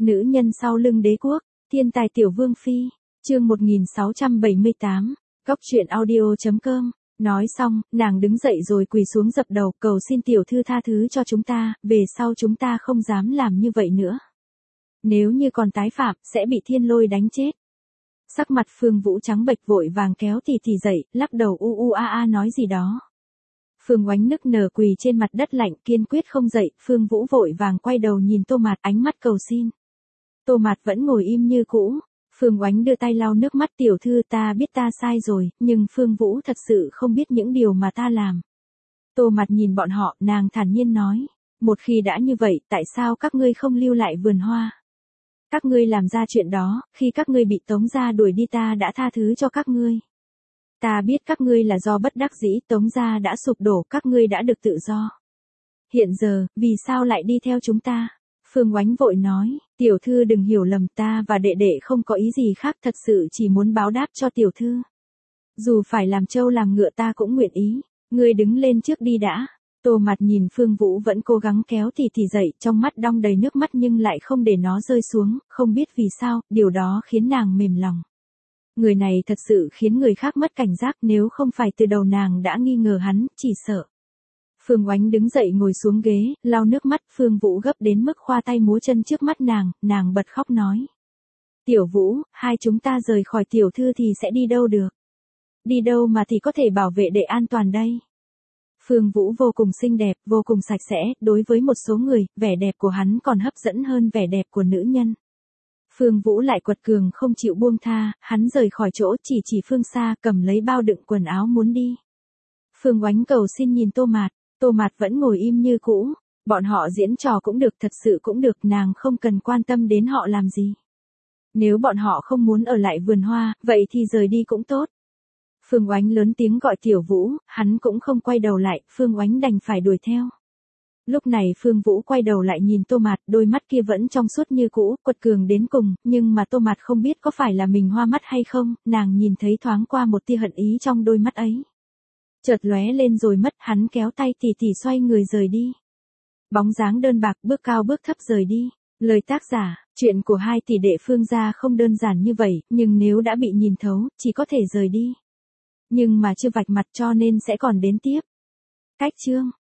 Nữ nhân sau lưng đế quốc, thiên tài tiểu vương phi, chương 1678, Cóc truyện audio.com. Nói xong, nàng đứng dậy rồi quỳ xuống dập đầu cầu xin tiểu thư tha thứ cho chúng ta, về sau chúng ta không dám làm như vậy nữa. Nếu như còn tái phạm, sẽ bị thiên lôi đánh chết. Sắc mặt Phương Vũ trắng bệch vội vàng kéo tỷ tỷ dậy, lắc đầu a nói gì đó. Phương Oánh nức nở quỳ trên mặt đất lạnh kiên quyết không dậy, Phương Vũ vội vàng quay đầu nhìn Tô Mạt ánh mắt cầu xin. Tô Mạt vẫn ngồi im như cũ. Phương Oánh đưa tay lau nước mắt tiểu thư ta biết ta sai rồi, nhưng Phương Vũ thật sự không biết những điều mà ta làm. Tô Mạt nhìn bọn họ, nàng thản nhiên nói, một khi đã như vậy, tại sao các ngươi không lưu lại vườn hoa? Các ngươi làm ra chuyện đó, khi các ngươi bị Tống gia đuổi đi ta đã tha thứ cho các ngươi. Ta biết các ngươi là do bất đắc dĩ, Tống gia đã sụp đổ, các ngươi đã được tự do. Hiện giờ, vì sao lại đi theo chúng ta? Phương Oánh vội nói, tiểu thư đừng hiểu lầm ta và đệ đệ không có ý gì khác, thật sự chỉ muốn báo đáp cho tiểu thư. Dù phải làm trâu làm ngựa ta cũng nguyện ý, ngươi đứng lên trước đi đã. Tô Mạt nhìn Phương Vũ vẫn cố gắng kéo tỷ tỷ dậy, trong mắt đong đầy nước mắt nhưng lại không để nó rơi xuống, không biết vì sao, điều đó khiến nàng mềm lòng. Người này thật sự khiến người khác mất cảnh giác, nếu không phải từ đầu nàng đã nghi ngờ hắn, chỉ sợ. Phương Oánh đứng dậy ngồi xuống ghế, lau nước mắt, Phương Vũ gấp đến mức khoa tay múa chân trước mắt nàng bật khóc nói. Tiểu Vũ, hai chúng ta rời khỏi tiểu thư thì sẽ đi đâu được? Đi đâu mà thì có thể bảo vệ đệ an toàn đây? Phương Vũ vô cùng xinh đẹp, vô cùng sạch sẽ, đối với một số người, vẻ đẹp của hắn còn hấp dẫn hơn vẻ đẹp của nữ nhân. Phương Vũ lại quật cường không chịu buông tha, hắn rời khỏi chỗ chỉ phương xa cầm lấy bao đựng quần áo muốn đi. Phương Oánh cầu xin nhìn Tô Mạt vẫn ngồi im như cũ, bọn họ diễn trò cũng được thật sự cũng được nàng không cần quan tâm đến họ làm gì. Nếu bọn họ không muốn ở lại vườn hoa, vậy thì rời đi cũng tốt. Phương Oánh lớn tiếng gọi Tiểu Vũ, hắn cũng không quay đầu lại, Phương Oánh đành phải đuổi theo. Lúc này Phương Vũ quay đầu lại nhìn Tô Mạt, đôi mắt kia vẫn trong suốt như cũ, quật cường đến cùng, nhưng mà Tô Mạt không biết có phải là mình hoa mắt hay không, nàng nhìn thấy thoáng qua một tia hận ý trong đôi mắt ấy. Chợt lóe lên rồi mất, hắn kéo tay tỷ tỷ xoay người rời đi. Bóng dáng đơn bạc bước cao bước thấp rời đi. Lời tác giả, chuyện của hai tỷ đệ Phương gia không đơn giản như vậy, nhưng nếu đã bị nhìn thấu, chỉ có thể rời đi. Nhưng mà chưa vạch mặt cho nên sẽ còn đến tiếp. Cách chương